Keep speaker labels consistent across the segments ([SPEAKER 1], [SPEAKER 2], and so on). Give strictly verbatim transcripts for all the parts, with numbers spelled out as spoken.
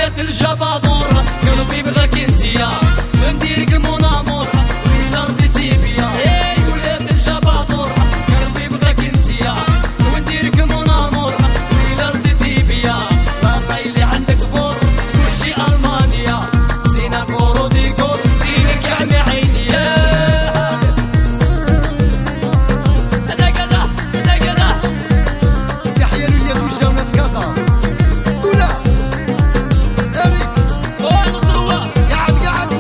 [SPEAKER 1] ولات الجبادور قلبي بغاك انتيا نديرك مون امور وين رضيتي بيا. ولات الجبادور قلبي بغاك انتيا ونديرك مون امور وين رضيتي بيا. لا طايلي عندك بور كلشي المانيا زينة كورو ديكور زينك عمي عيني. هذا كذا هذا كذا
[SPEAKER 2] تحية لوليات وجدة وناس كازا كولا اريك
[SPEAKER 1] واه نصروه
[SPEAKER 2] قعد قعد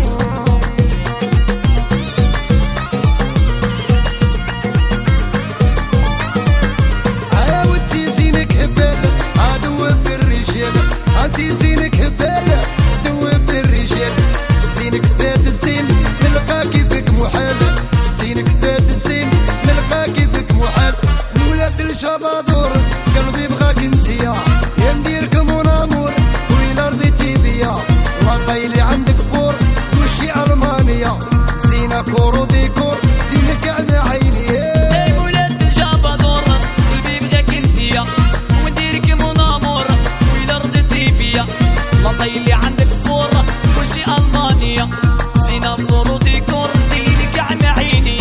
[SPEAKER 2] عاودتي زينك هبال عدوب بالرجال انتي زينك هبال دوب بالرجال زينك ذات الزين نلقاكي ذاك محال زينك ذات الزين نلقاكي ذاك محال. ولات الجبادور قلبي بغاك انتيا يا نديرك مون امور وين رضيتي بيا. لا طايلي عندك بور كلشي المانيا زينة كورو ديكور زينك على عيني.
[SPEAKER 1] ولات الجبادور قلبي بغاك انتيا ونديرك مون امور وين رضيتي بيا. لا طايلي عندك فور كلشي المانيا زينة كورو ديكور زينك عمي عيني.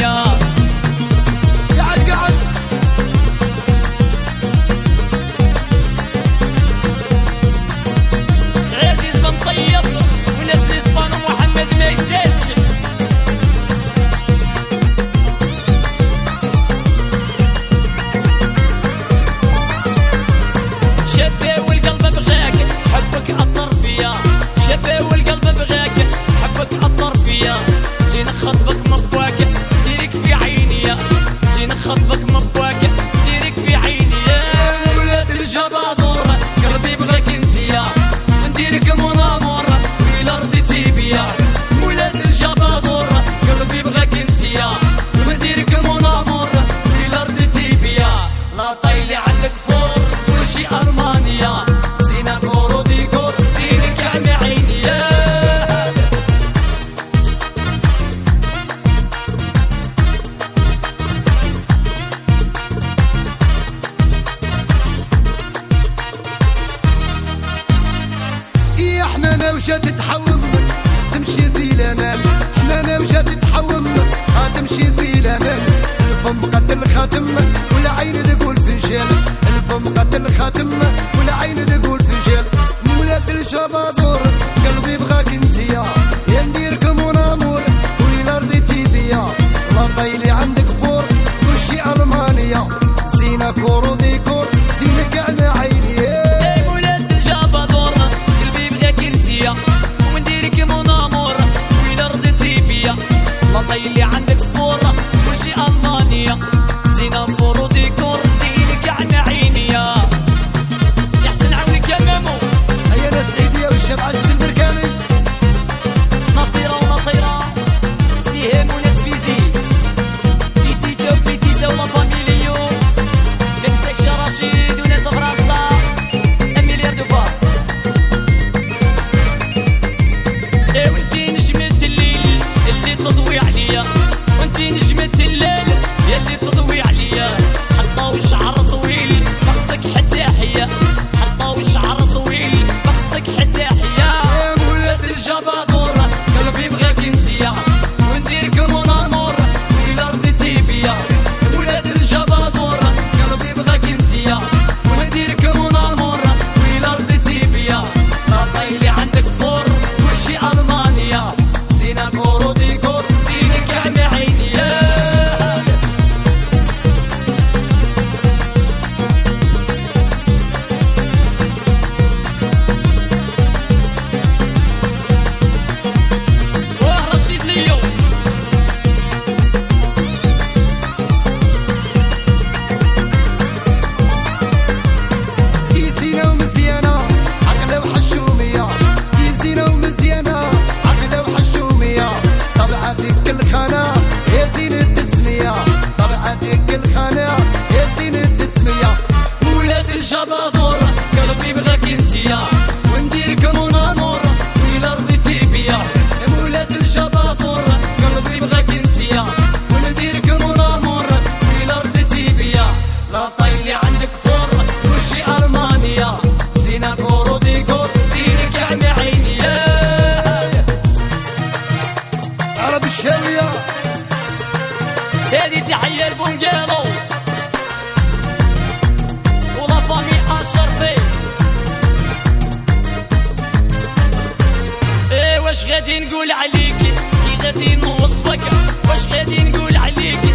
[SPEAKER 2] قعد قعد
[SPEAKER 1] عزيز بن طيب وناس الاسبان ومحمد ما يسالش. شبه والقلب بغاك حبك أثر فيا. شبه والقلب بغاك حبك أثر فيا. جينا خطبك مبواك ديرك في عيني. جينا خطبك مبواك ديرك في عيني. ولاد الجبادور قلبي بغاك انتيا نديرك مون امور وين رضيتي بيا. ولاد الجبادور قلبي بغاك انتيا ونديرك مون امور وين رضيتي بيا. لا طايلي عندك فور كلشي المانيا زينة كورو ديكور زينك عمي عيني.
[SPEAKER 2] يا حنانة وجا تتحوم تمشي ذي الامان. حنانة وجا تتحوم تمشي ذي الامان. الفم قد الخاتم والعين تقول فنجان. الفم قد الخاتم والعين تقول فنجان. ولات الجبادور قلبي بغاك انتيا يا نديرك مون امور وين رضيتي بيا. لا طايلي عندك بور كلشي المانيا زينة كورو ديكور زينك على عيني.
[SPEAKER 1] ولاد الجبادور قلبي بغاك انتيا ونديرك مون امور وين رضيتي بيا. لا طايلي عندك فور كلشي المانيا زينة كورو ديكور زينك عمي عيني. يا حسن عونك يا مامو.
[SPEAKER 2] هيا ناس سعيدية وجا
[SPEAKER 1] واش غادي نقول عليك كي غادي نوصفك واش غادي نقول عليك